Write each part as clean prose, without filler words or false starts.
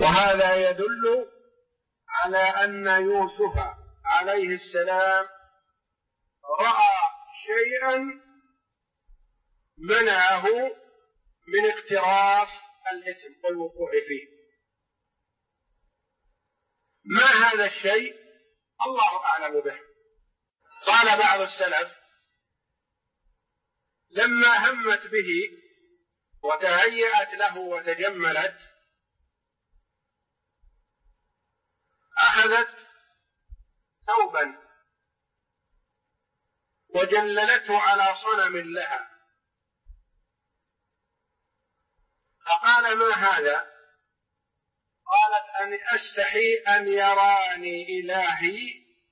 وهذا يدل على أن يوسف عليه السلام رأى شيئا منعه من اقتراف الإثم والوقوع فيه. ما هذا الشيء؟ الله أعلم به. قال بعض السلف: لما همت به وتهيأت له وتجملت، أخذت ثوبا وجللته على صنم لها، فقال: ما هذا؟ قالت: أن أستحي أن يراني إلهي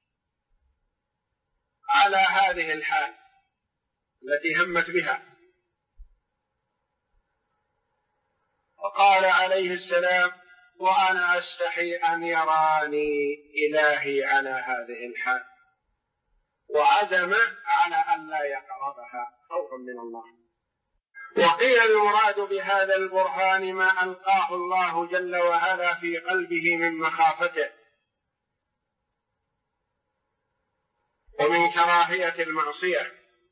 على هذه الحال التي همت بها. وقال عليه السلام: وأنا أستحي أن يراني إلهي على هذه الحال، وعزم على أن لا يقربها خوفا من الله. وقيل المراد بهذا البرهان ما ألقاه الله جل وعلا في قلبه من مخافته ومن كراهية المعصية.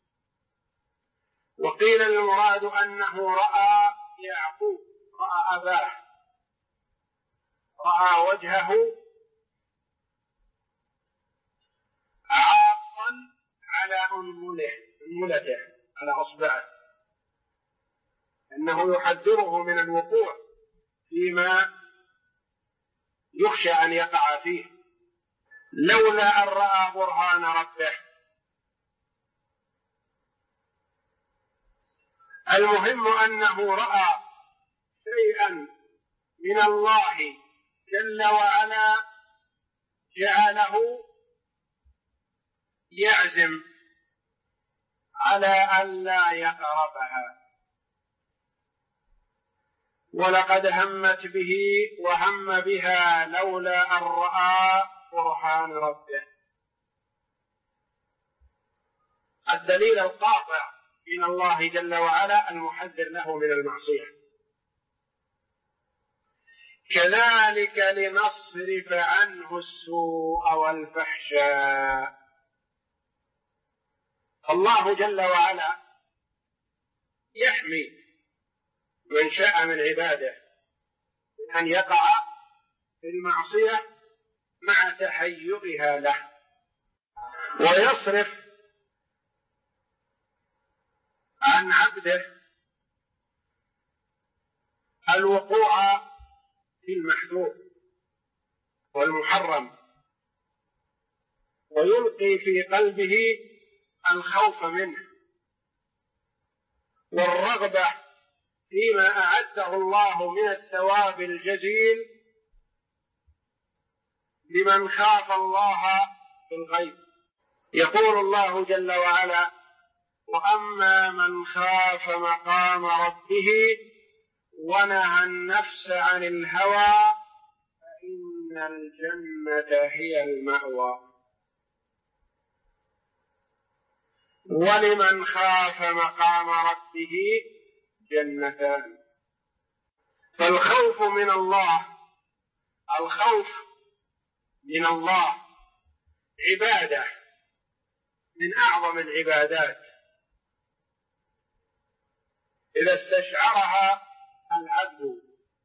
وقيل المراد أنه رأى يعقوب، رأى أباه، رأى وجهه عاقا على أنملته، على أصبعه، أنه يحذره من الوقوع فيما يخشى أن يقع فيه، لولا أن رأى برهان ربه. المهم أنه رأى شيئا من الله جل وعلا جعله يعزم على أن لا يقربها. ولقد همت به وهم بها لولا أن رأى برهان ربه. الدليل القاطع من الله جل وعلا المحذر له من المعصية. كذلك لنصرف عنه السوء والفحشاء. الله جل وعلا يحمي من شاء من عباده من أن يقع في المعصية مع تهيئها له، ويصرف عن عبده الوقوع في المحذور والمحرم، ويلقي في قلبه الخوف منه والرغبة فيما أعده الله من الثواب الجزيل لمن خاف الله في الغيب. يقول الله جل وعلا: وأما من خاف مقام ربه ونهى النفس عن الهوى فإن الجنة هي المأوى. ولمن خاف مقام ربه جنتان. فالخوف من الله، الخوف من الله عبادة من أعظم العبادات إذا استشعرها العبد،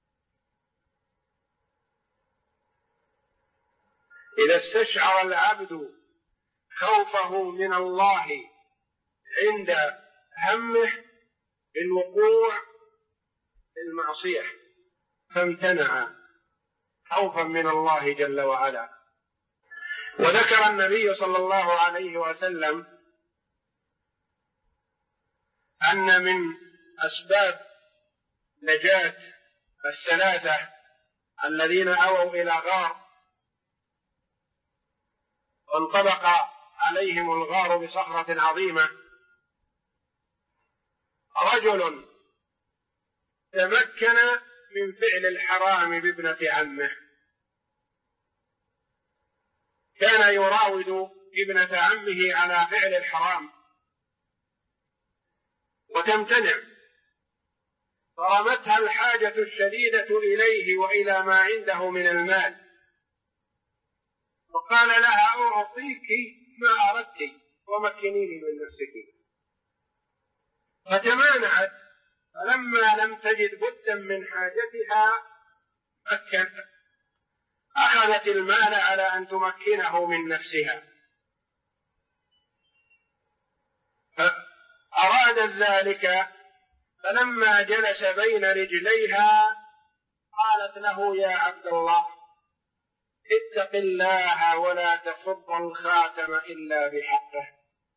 إذا استشعر العبد خوفه من الله عند همه بالوقوع في المعصية فامتنع خوفا من الله جل وعلا. وذكر النبي صلى الله عليه وسلم أن من أسباب نجاة الثلاثة الذين أووا إلى غار وانطبق عليهم الغار بصخرة عظيمة رجل تمكن من فعل الحرام بابنة عمه، كان يراود ابنة عمه على فعل الحرام وتمتنع، فرمتها الحاجة الشديدة إليه وإلى ما عنده من المال، وقال لها أعطيك ما أردت ومكنيني من نفسك، فتمانعت. فلما لم تجد بدا من حاجتها أخذت المال على أن تمكنه من نفسها، فأرادت ذلك. فلما جلس بين رجليها قالت له يا عبد الله اتق الله ولا تفض الخاتم إلا بحقه.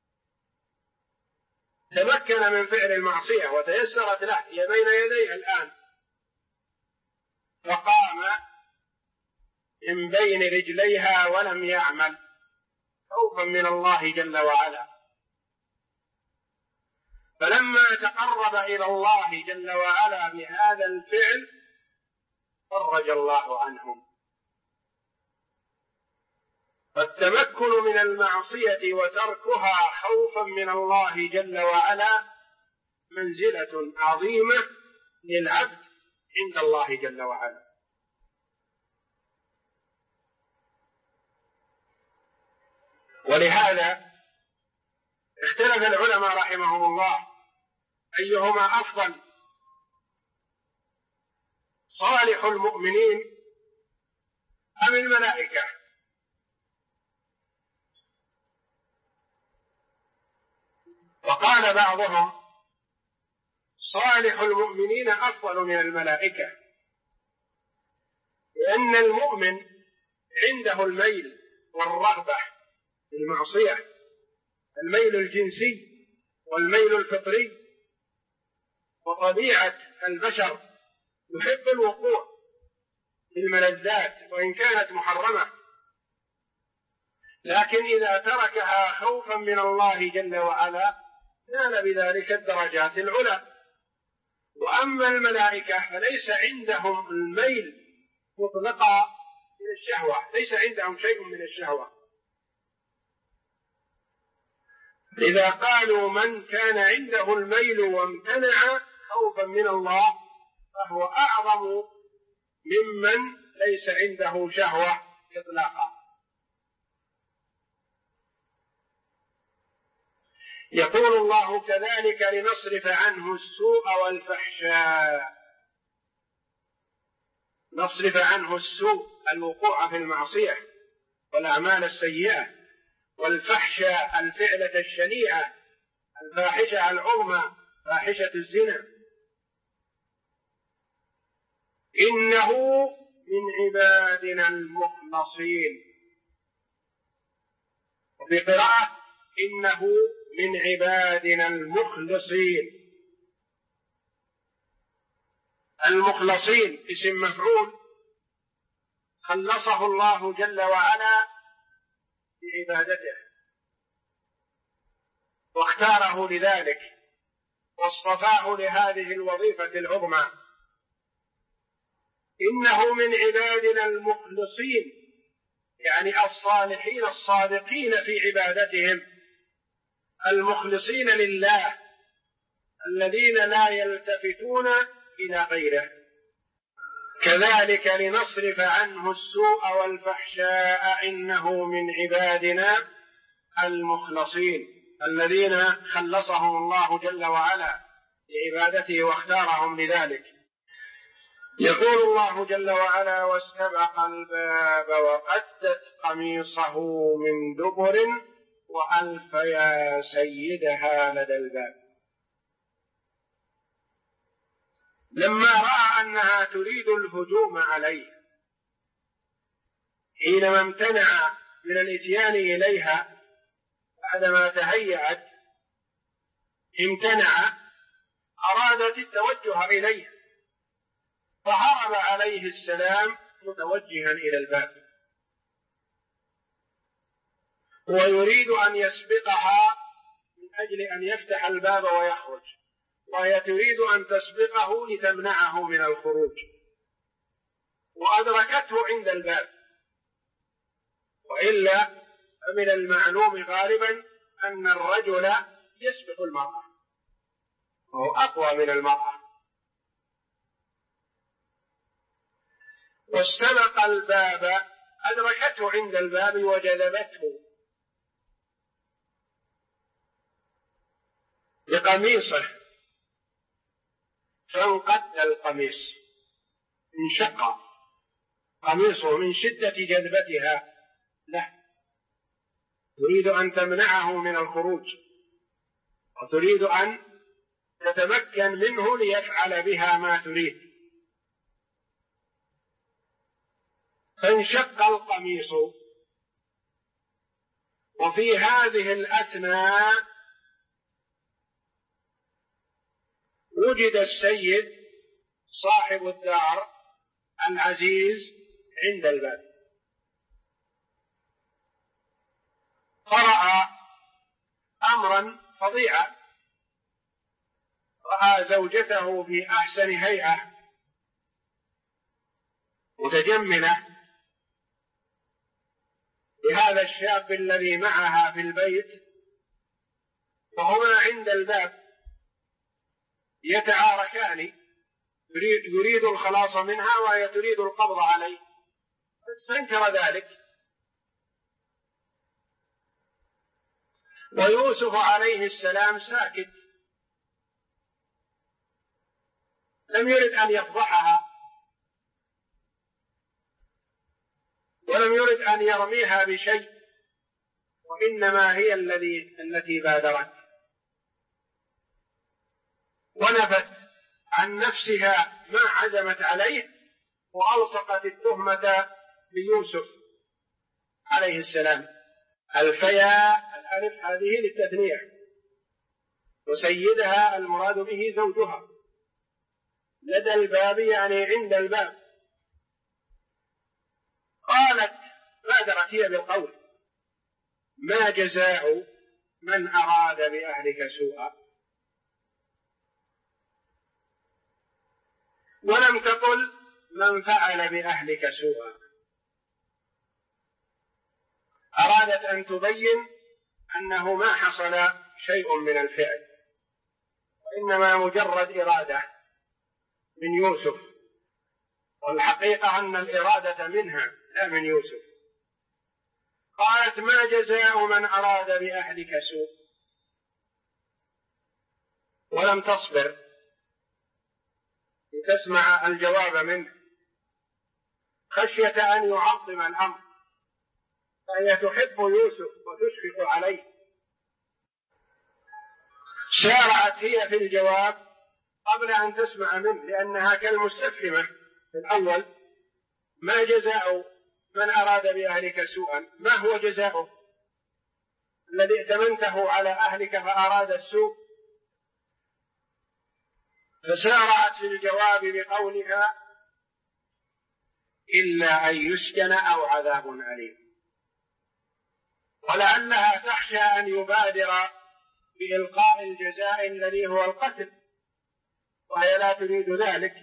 تمكن من فعل المعصية وتيسرت له، هي بين يديه الآن، فقام من بين رجليها ولم يعمل خوفا من الله جل وعلا. فلما تقرب إلى الله جل وعلا بهذا الفعل فرج الله عنهم. فالتمكن من المعصية وتركها خوفا من الله جل وعلا منزلة عظيمة للعبد عند الله جل وعلا. ولهذا اختلف العلماء رحمهم الله أيهما أفضل، صالح المؤمنين أم الملائكة؟ وقال بعضهم صالح المؤمنين أفضل من الملائكة، لأن المؤمن عنده الميل والرغبة في المعصية، الميل الجنسي والميل الفطري، وطبيعة البشر يحب الوقوع في الملذات وإن كانت محرمة، لكن إذا تركها خوفا من الله جل وعلا نال بذلك الدرجات العلى. وأما الملائكة فليس عندهم الميل مطلقا من الشهوة، ليس عندهم شيء من الشهوة. إذا قالوا من كان عنده الميل وامتنع خوفا من الله فهو أعظم ممن ليس عنده شهوة إطلاقا. يقول الله كذلك لنصرف عنه السوء والفحشاء. نصرف عنه السوء الوقوع في المعصية والأعمال السيئة، والفحشاء الفعلة الشنيعة الفاحشة العظمى فاحشة الزنا. إنه من عبادنا المخلصين، وفي قراءة إنه من عبادنا المخلصين. المخلصين اسم مفعول خلصه الله جل وعلا بعبادته واختاره لذلك واصطفاه لهذه الوظيفة العظمى. إنه من عبادنا المخلصين، يعني الصالحين الصادقين في عبادتهم، المخلصين لله الذين لا يلتفتون إلى غيره. كذلك لنصرف عنه السوء والفحشاء إنه من عبادنا المخلصين الذين خلصهم الله جل وعلا لعبادته واختارهم لذلك. يقول الله جل وعلا واستبق الباب وقدت قميصه من دبر وألف يا سيدها لدى الباب. لما رأى أنها تريد الهجوم عليه حينما امتنع من الإتيان إليها بعدما تهيأت، امتنع، أرادت التوجه إليه، فهرب عليه السلام متوجها إلى الباب، ويريد أن يسبقها من أجل أن يفتح الباب ويخرج، وهي تريد أن تسبقه لتمنعه من الخروج، وأدركته عند الباب. وإلا فمن المعلوم غالبا أن الرجل يسبق المرأة وهو أقوى من المرأة، واستبق الباب أدركته عند الباب وجذبته بقميصه فانقد القميص، انشق قميصه من شدة جذبتها له، تريد أن تمنعه من الخروج وتريد أن تتمكن منه ليفعل بها ما تريد، فانشق القميص. وفي هذه الأثناء وجد السيد صاحب الدار العزيز عند الباب، فرأى أمرا فظيعا، رأى زوجته في أحسن هيئة متجملة بهذا الشاب الذي معها في البيت، وهما عند الباب يتعاركان، يريد الخلاص منها وهي تريد القبض عليه، فاستنكر ذلك. ويوسف عليه السلام ساكت، لم يرد أن يفضحها ولم يرد أن يرميها بشيء، وإنما هي التي بادرت ونفت عن نفسها ما عزمت عليه، وألصقت التهمة بيوسف عليه السلام. الفياء الألف هذه للتثنية، وسيدها المراد به زوجها لدى الباب يعني عند الباب. قالت بادرت هي بالقول: ما جزاء من أراد بأهلك سوءا، ولم تقل من فعل بأهلك سوءا. أرادت أن تبين أنه ما حصل شيء من الفعل، وإنما مجرد إرادة من يوسف، والحقيقة أن الإرادة منها لا من يوسف. قالت: ما جزاء من أراد بأهلك سوء، ولم تصبر لتسمع الجواب منه خشية أن يعظم الأمر، فهي تحب يوسف وتشفق عليه. سارعت هي في الجواب قبل أن تسمع منه، لأنها كالمستفهمة في الأول: ما جزاء من أراد بأهلك سوءا، ما هو جزاؤه الذي ائتمنته على أهلك فأراد السوء؟ فسارعت في الجواب بقولها: إلا أن يسجن أو عذاب أليم. ولعلها تخشى أن يبادر بإلقاء الجزاء الذي هو القتل، وهي لا تريد ذلك،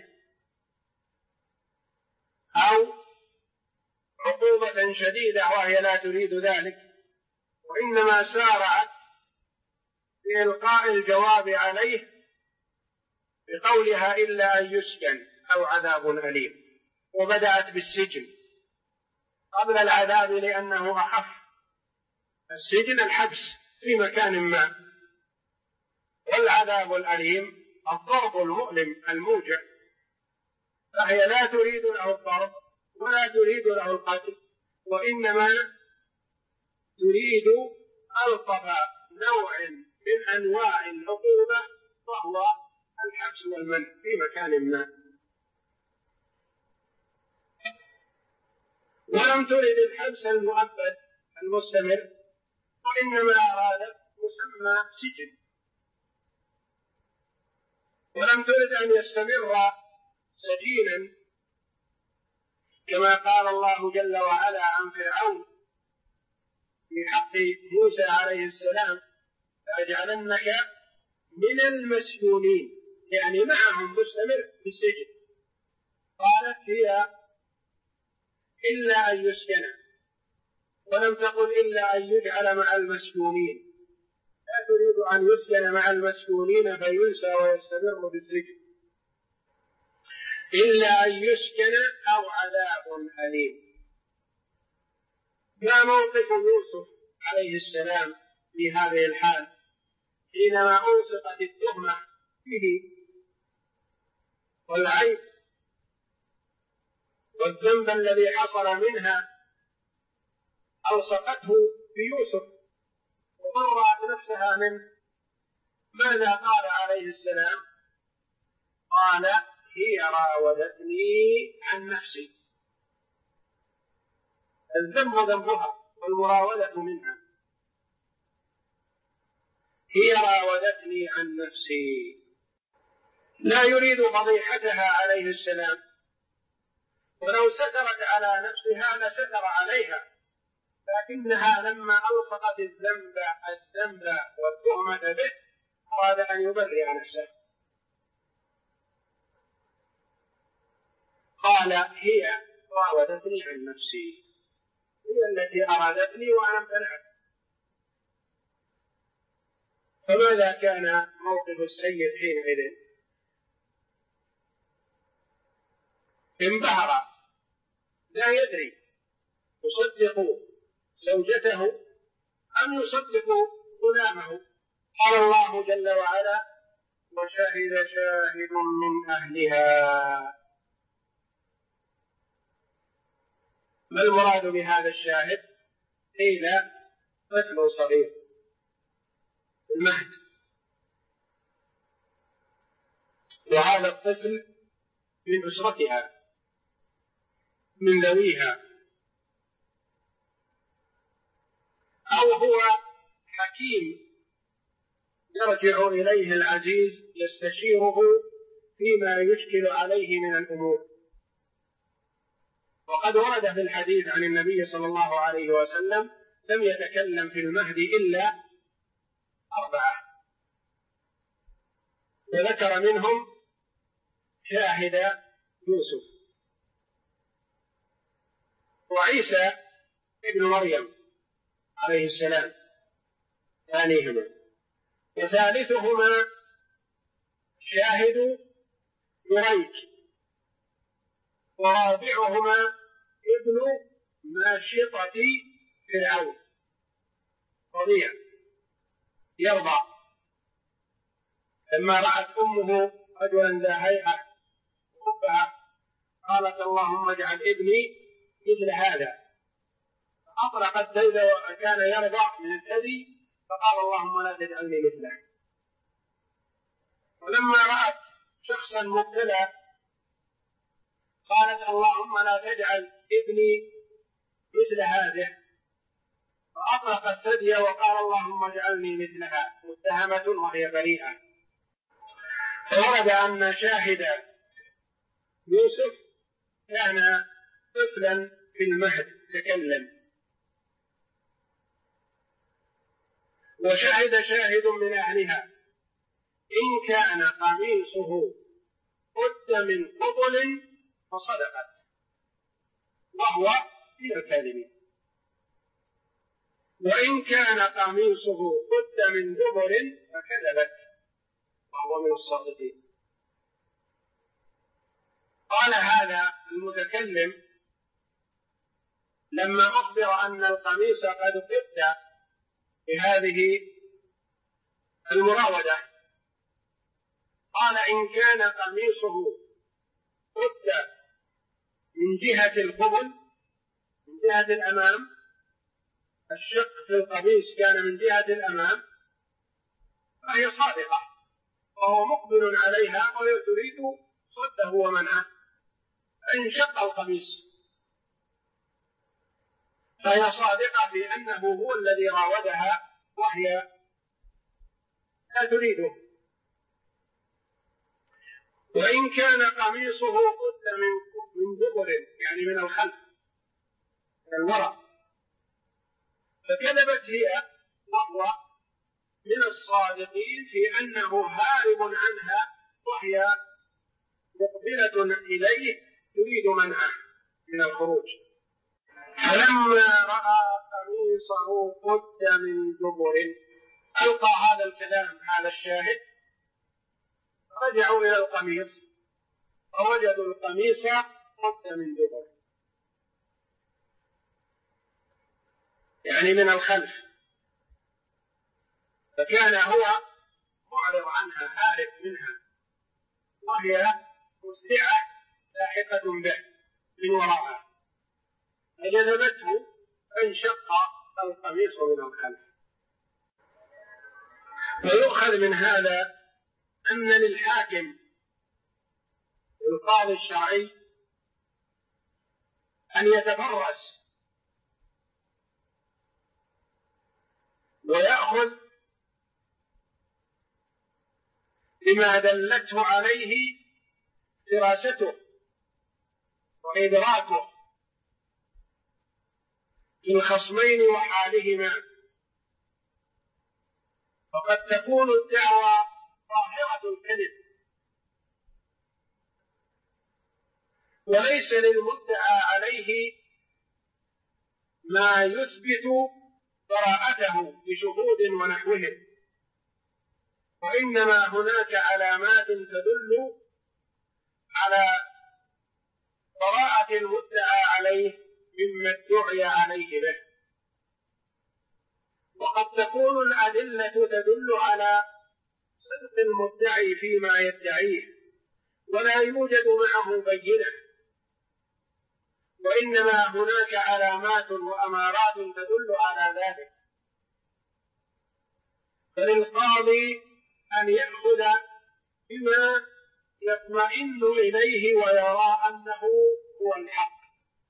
أو عقوبة شديدة وهي لا تريد ذلك، وإنما سارعت بإلقاء الجواب عليه بقولها: إلا أن يسجن أو عذاب أليم. وبدأت بالسجن قبل العذاب لأنه أخف. السجن الحبس في مكان ما، والعذاب الأليم الضرب المؤلم الموجع، فهي لا تريد له الضرب ولا تريد له القتل، وإنما تريد ألطف نوع من أنواع العقوبة، وهو الحبس والمنع في مكان ما. ولم ترد الحبس المؤبد المستمر، وإنما أرادت مسمى سجن، ولم ترد أن يستمر سجينا كما قال الله جل وعلا عن فرعون في حق موسى عليه السلام: لأجعلنك من المسجونين، يعني معهم مستمر في السجن. قالت هي: إلا أن يسجن، ولم تقل إلا أن يجعل مع المسجونين. لا تريد أن يسجن مع المسجونين فينسى ويستمر بالسجن. إلا أن يسكن أو عذاب أليم. ما موقف يوسف عليه السلام في هذه الحال حينما ألصقت التهمة به والعيب والذنب الذي حصل منها ألصقته بيوسف وبرأت نفسها منه؟ ماذا قال عليه السلام؟ قال هي راودتني عن نفسي. الذنب ذنبها والمراودة منها. هي راودتني عن نفسي. لا يريد فضيحتها عليه السلام، ولو سترت على نفسها لستر عليها، لكنها لما ألصقت الذنب والتهمة به أراد أن يبرئ نفسه. قال هي راودتني عن نفسي، هي التي أرادتني وأنا امتنعت. فماذا كان موقف السيد حينئذ؟ انبهر، لا يدري يصدق زوجته أم يصدق غلامه. قال الله جل وعلا وشهد شاهد من أهلها. ما المراد بهذا الشاهد؟ قيل طفل صغير المهد، وهذا الطفل من أسرتها من ذويها، أو هو حكيم يرجع إليه العزيز يستشيره فيما يشكل عليه من الأمور. وقد ورد في الحديث عن النبي صلى الله عليه وسلم لم يتكلم في المهد إلا 4، وذكر منهم شاهد يوسف وعيسى ابن مريم عليه السلام ثانيهما، وثالثهما شاهد جريج، ورابعهما ابن ماشطة فرعون رضيع يرضع، لما رأت أمه رجلا ذا هيئة وحبها قالت اللهم اجعل ابني مثل هذا، أطلقت زيد وكان يرضع من الثدي فقال اللهم لا تجعلني مثله. ولما رأت شخصا مبتلى قالت اللهم لا تجعل ابني مثل هذه، فأطلق الثدي وقال اللهم اجعلني مثلها، متهمة وهي بريئة. فورد أن شاهد يوسف كان طفلا في المهد تكلم. وشهد شاهد من أهلها إن كان قميصه قد من قبل فصدقت وهو من الكاذبين، وإن كان قميصه قد من دبر فكذبت وهو من الصادقين. قال هذا المتكلم لما أخبر أن القميص قد قد بهذه المراودة، قال إن كان قميصه قد من جهة القبل من جهة الأمام، الشق في القميص كان من جهة الأمام فهي صادقة وهو مقبل عليها وهي تريد صده ومنعه، فانشق القميص فهي صادقة في أنه هو الذي راودها وهي لا تريده. وإن كان قميصه قد من دبر يعني من الخلف من الوراء فكذبت هي وهو من الصادقين في أنه هارب عنها وهي مقبلة إليه تريد منعه من الخروج. فلما رأى قميصه قد من دبر ألقى هذا الكلام هذا الشاهد، رجعوا إلى القميص فوجدوا القميص قد من دبر، يعني من الخلف، فكان هو معرض عنها هارب منها وهي مسرعة لاحقة به من وراءها، فجذبته فانشق القميص من الخلف. ويؤخذ من هذا أن للحاكم القاضي الشرعي أن يتفرس ويأخذ بما دلته عليه فراسته وإدراكه في الخصمين وحالهما، فقد تكون الدعوى ظاهرة الكذب وليس للمدعى عليه ما يثبت براءته بشهود ونحوهم، وإنما هناك علامات تدل على براءة المدعى عليه مما ادعي عليه به، وقد تكون الأدلة تدل على صدق المدعي فيما يدعيه ولا يوجد معه بينة، وإنما هناك علامات وأمارات تدل على ذلك. فللقاضي أن يأخذ بما يطمئن إليه ويرى أنه هو الحق.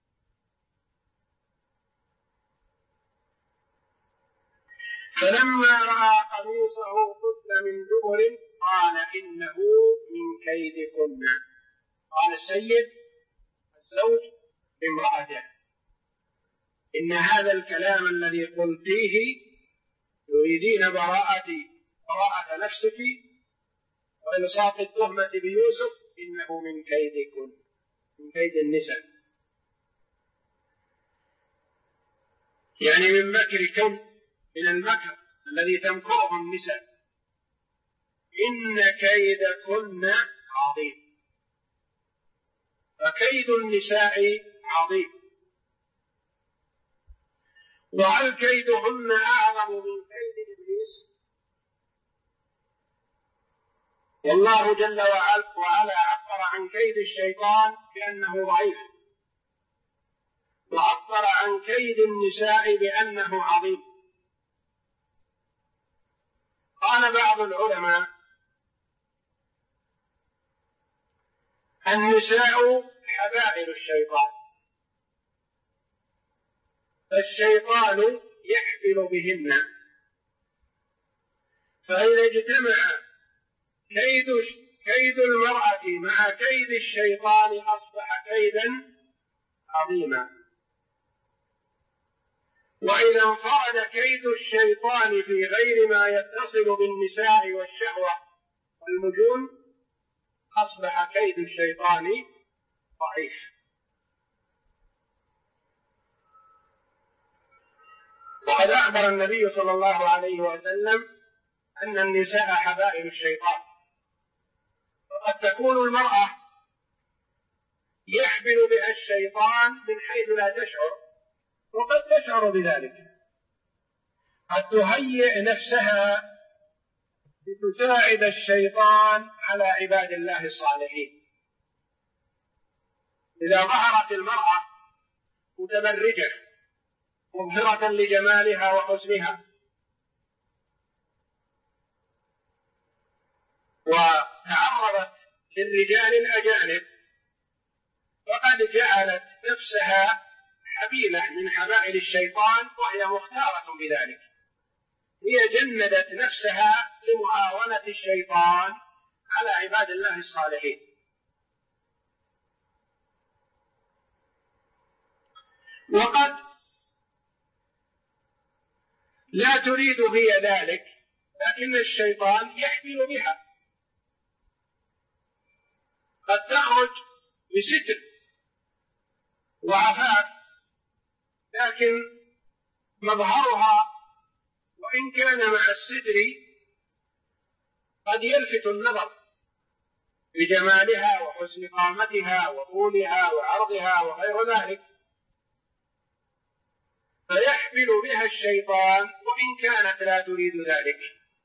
فلما رأى قميصه قد من دبر قال إنه من كيدكن. قال السيد الزوج لامرأته: إن هذا الكلام الذي قلتيه تريدين براءة نفسك وإلصاق التهمة بيوسف، إنه من كيدكن، من كيد النساء، يعني من مكركم، من المكر الذي تمكره النساء. إن كيدكن عظيم، فكيد النساء عظيم. وهل كيدهن أعظم من كيد إبليس؟ والله جل وعلا عبر عن كيد الشيطان بأنه ضعيف، وعبر عن كيد النساء بأنه عظيم. قال بعض العلماء: النساء حبائل الشيطان، فالشيطان يحبل بهن، فإذا اجتمع كيد المرأة مع كيد الشيطان أصبح كيدا عظيما، وإذا انفرد كيد الشيطان في غير ما يتصل بالنساء والشهوة والمجون أصبح كيد الشيطان ضعيف. وقد أخبر النبي صلى الله عليه وسلم أن النساء حبائل الشيطان، وقد تكون المرأة يحبل بها الشيطان من حيث لا تشعر، وقد تشعر بذلك، قد تهيئ نفسها لتساعد الشيطان على عباد الله الصالحين. إذا ظهرت المرأة متبرجة مظهرة لجمالها وحسنها وتعرضت للرجال الأجانب، فقد جعلت نفسها حبيلة من حبائل الشيطان، وهي مختارة بذلك. هي جندت نفسها لمعاونة الشيطان على عباد الله الصالحين. وقد لا تريد هي ذلك، لكن الشيطان يحمل بها، قد تخرج بستر وعفاف، لكن مظهرها وإن كان مع الستر قد يلفت النظر، بجمالها وحسن قامتها وطولها وعرضها وغير ذلك، فيحمل بها الشيطان وإن كانت لا تريد ذلك،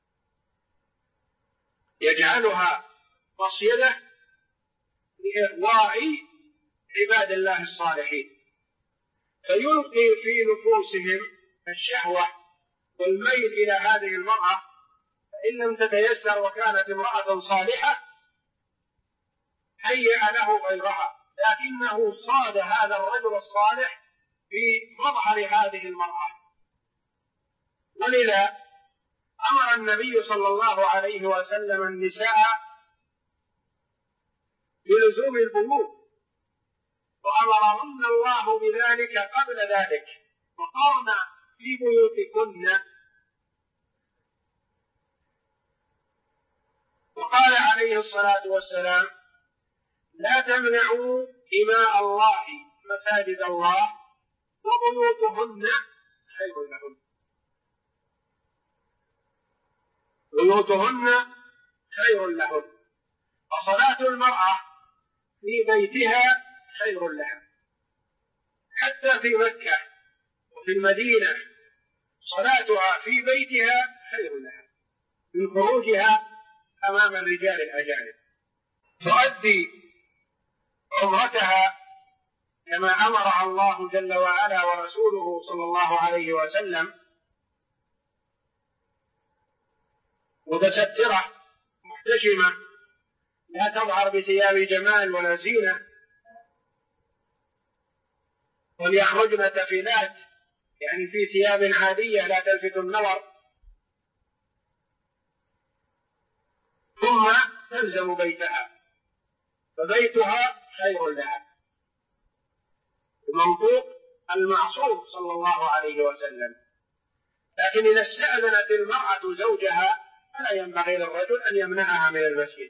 يجعلها مصيدة لإغواء عباد الله الصالحين، فيلقي في نفوسهم الشهوة والميل إلى هذه المرأة، فإن لم تتيسر وكانت امرأة صالحة هيأ له غيرها، لكنه صاد هذا الرجل الصالح في مظهر هذه المرأة. ولذا أمر النبي صلى الله عليه وسلم النساء بلزوم البيوت، وأمرهن الله بذلك قبل ذلك، وقرن في بيوتكن. وقال عليه الصلاة والسلام: لا تمنعوا إماء الله مساجد الله وبيوتهن خير لهن. بيوتهن خير لهن، وصلاة المرأة في بيتها خير لها، حتى في مكة وفي المدينة صلاتها في بيتها خير لها من خروجها أمام الرجال الأجانب. تؤدي عمرتها كما أمرها الله جل وعلا ورسوله صلى الله عليه وسلم، متسترة محتشمة، لا تظهر بثياب جمال ولا زينة، وليخرجن تفيلات يعني في ثياب عادية لا تلفت النظر، ثم تلزم بيتها، فبيتها خير لها بمنطوق المعصوم صلى الله عليه وسلم. لكن إذا استأذنت المرأة زوجها فلا ينبغي للرجل أن يمنعها من المسجد،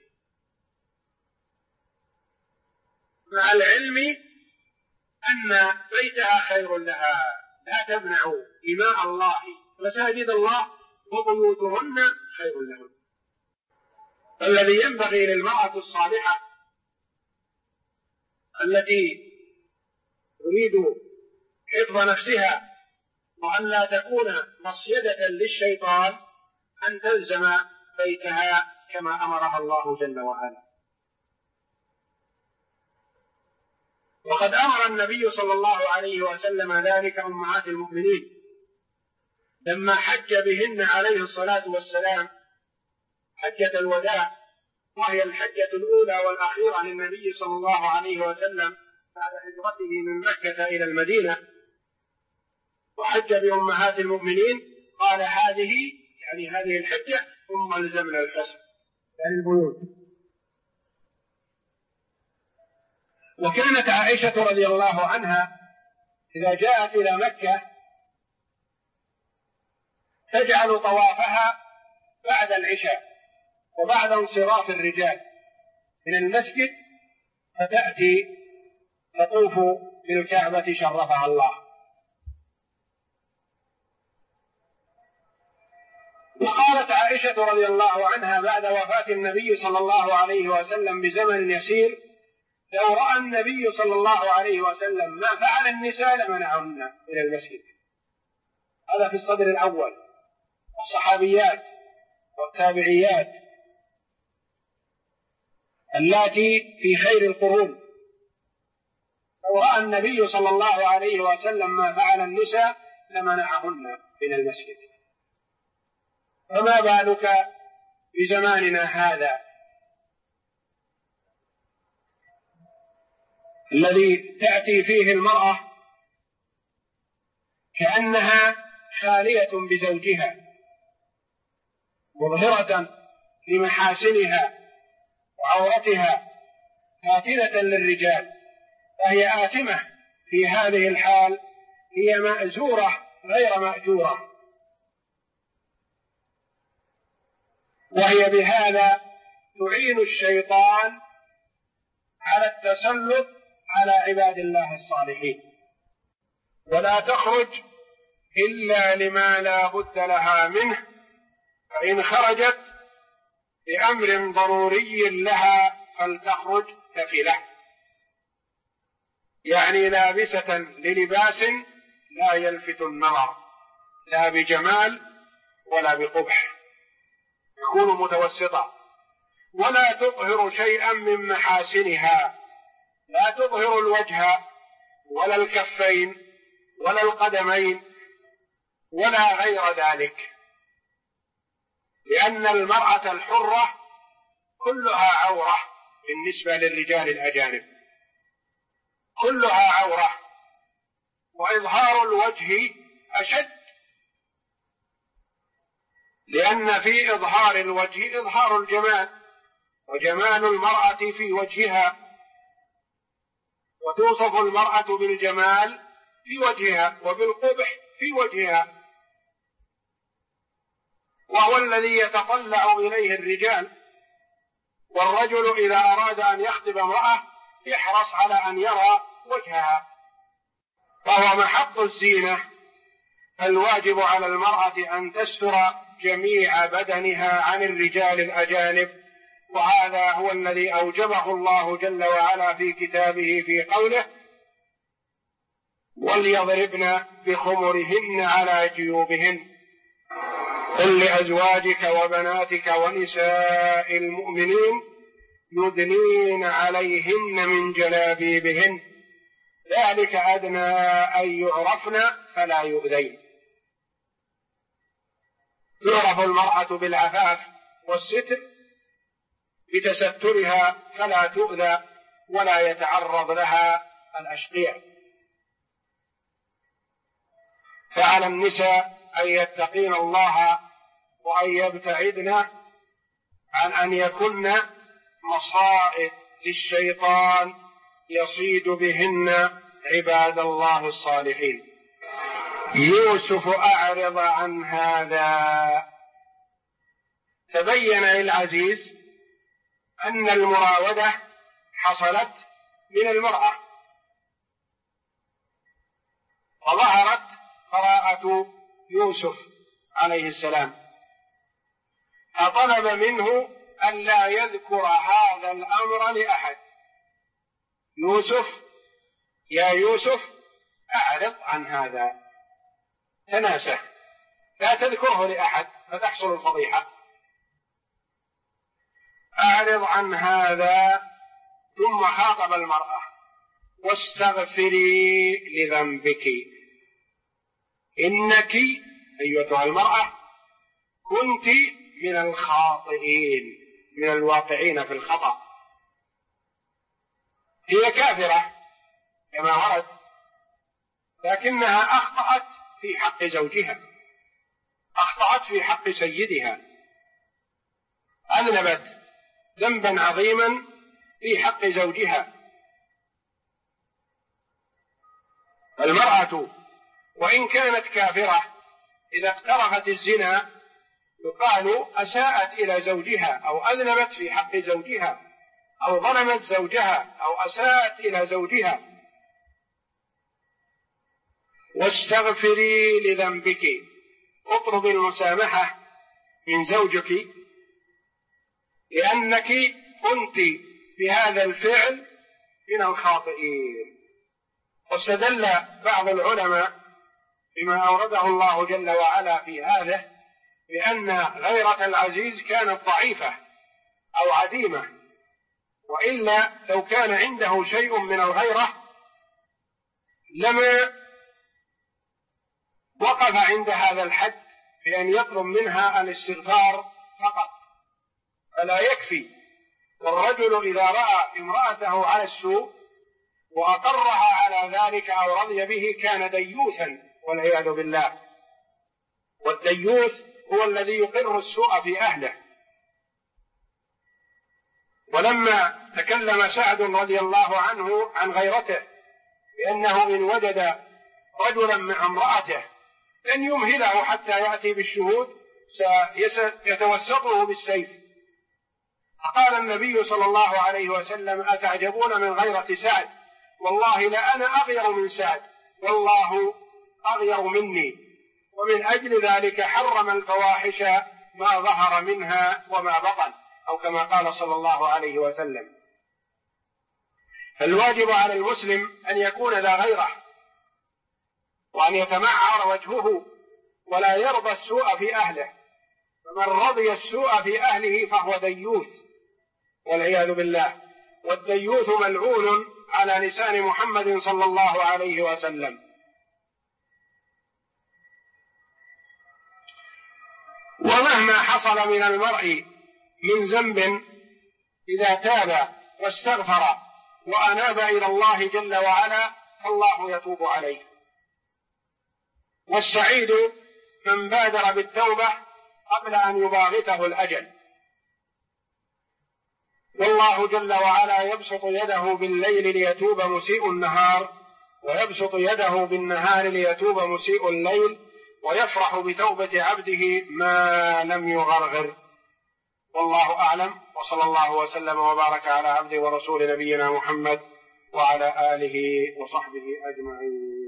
مع العلم أن بيتها خير لها. لا تمنعوا إماء الله مساجد الله وبيوتهن خير لهن. الذي ينبغي للمرأة الصالحة التي تريد حفظ نفسها وأن لا تكون مصيدة للشيطان أن تلزم بيتها كما أمرها الله جل وعلا. وقد أمر النبي صلى الله عليه وسلم ذلك أمهات المؤمنين لما حج بهن عليه الصلاة والسلام حجة الوداع، وهي الحجة الأولى والأخيرة للنبي صلى الله عليه وسلم بعد هجرته من مكة إلى المدينة، وحج بأمهات المؤمنين. قال هذه يعني هذه الحجة ثم الزمنا الحسن يعني البيوت. وكانت عائشة رضي الله عنها إذا جاءت إلى مكة تجعل طوافها بعد العشاء وبعد انصراف الرجال من المسجد، فتأتي تطوف بالكعبة شرفها الله. وقالت عائشة رضي الله عنها بعد وفاة النبي صلى الله عليه وسلم بزمن يسير: لو رأى النبي صلى الله عليه وسلم ما فعل النساء لمنعهن من المسجد. هذا في الصدر الأول. الصحابيات والتابعيات اللاتي في خير القرون، لو رأى النبي صلى الله عليه وسلم ما فعل النساء لمنعهن من المسجد، فما بالك بزماننا هذا الذي تأتي فيه المرأة كأنها خالية بزوجها مظهرة لمحاسنها وعورتها فاتنة للرجال، فهي آثمة في هذه الحال، هي مأزورة غير مأجورة، وهي بهذا تعين الشيطان على التسلط على عباد الله الصالحين. ولا تخرج إلا لما لا بد لها منه، فإن خرجت لأمر ضروري لها فلتخرج كفلة، يعني لابسة للباس لا يلفت النظر، لا بجمال ولا بقبح، تكون متوسطة، ولا تظهر شيئا من محاسنها، لا تظهر الوجه ولا الكفين ولا القدمين ولا غير ذلك، لأن المرأة الحرة كلها عورة بالنسبة للرجال الأجانب، كلها عورة، وإظهار الوجه أشد، لأن في إظهار الوجه إظهار الجمال، وجمال المرأة في وجهها، وتوصف المرأة بالجمال في وجهها وبالقبح في وجهها، وهو الذي يتطلع إليه الرجال. والرجل إذا أراد أن يخطب امرأة يحرص على أن يرى وجهها، فهو محط الزينة. الواجب على المرأة أن تستر جميع بدنها عن الرجال الأجانب، وهذا هو الذي أوجبه الله جل وعلا في كتابه في قوله: وليضربن بخمرهن على جيوبهن. قل لأزواجك وبناتك ونساء المؤمنين يدنين عليهن من جلابيبهن ذلك أدنى أن يعرفن فلا يؤذين. تعرف المرأة بالعفاف والستر بتسترها فلا تؤذى ولا يتعرض لها الأشقياء. فعلى النساء أن يتقين الله وأن يبتعدن عن أن يكن مصائد للشيطان يصيد بهن عباد الله الصالحين. يوسف أعرض عن هذا. تبين للعزيز أن المراودة حصلت من المرأة، وظهرت براءة يوسف عليه السلام، فطلب منه أن لا يذكر هذا الأمر لأحد. يوسف يا يوسف أعرض عن هذا، تناسه، لا تذكره لأحد فتحصل الفضيحة. أعرض عن هذا. ثم خاطب المرأة: واستغفري لذنبك إنك أيتها المرأة كنت من الخاطئين، من الواقعين في الخطأ. هي كافرة كما ورد، لكنها أخطأت في حق زوجها، أخطأت في حق سيدها، أذنبت ذنبا عظيما في حق زوجها. المرأة وإن كانت كافرة إذا اقترفت الزنا يقال أساءت إلى زوجها أو أذنبت في حق زوجها أو ظلمت زوجها أو أساءت إلى زوجها. واستغفري لذنبك، اطلب المسامحة من زوجك لأنك كنت بهذا الفعل من الخاطئين. واستدل بعض العلماء بما أورده الله جل وعلا في هذا بأن غيرة العزيز كانت ضعيفة أو عديمة، وإلا لو كان عنده شيء من الغيرة لما وقف عند هذا الحد بأن يطلب منها الاستغفار فقط، فلا يكفي. والرجل إذا رأى امرأته على السوء وأقرها على ذلك أو رضي به كان ديوثا والعياذ بالله. والديوث هو الذي يقر السوء في أهله. ولما تكلم سعد رضي الله عنه عن غيرته بأنه إن وجد رجلا مع امرأته لن يمهله حتى يأتي بالشهود، سيتوسطه بالسيف. فقال النبي صلى الله عليه وسلم: أتعجبون من غيرة سعد؟ والله لأنا أغير من سعد والله أغير مني. ومن أجل ذلك حرم الفواحش ما ظهر منها وما بطن، أو كما قال صلى الله عليه وسلم. فالواجب على المسلم أن يكون ذا غيرة، وأن يتمعر وجهه ولا يرضى السوء في أهله، فمن رضي السوء في أهله فهو ديوث والعياذ بالله، والديوث ملعون على لسان محمد صلى الله عليه وسلم. ومهما حصل من المرء من ذنب إذا تاب واستغفر وأناب إلى الله جل وعلا فالله يتوب عليه. والسعيد من بادر بالتوبة قبل أن يباغته الأجل، والله جل وعلا يبسط يده بالليل ليتوب مسيء النهار، ويبسط يده بالنهار ليتوب مسيء الليل، ويفرح بتوبة عبده ما لم يغرغر. والله أعلم، وصلى الله وسلم وبارك على عبده ورسول نبينا محمد وعلى آله وصحبه أجمعين.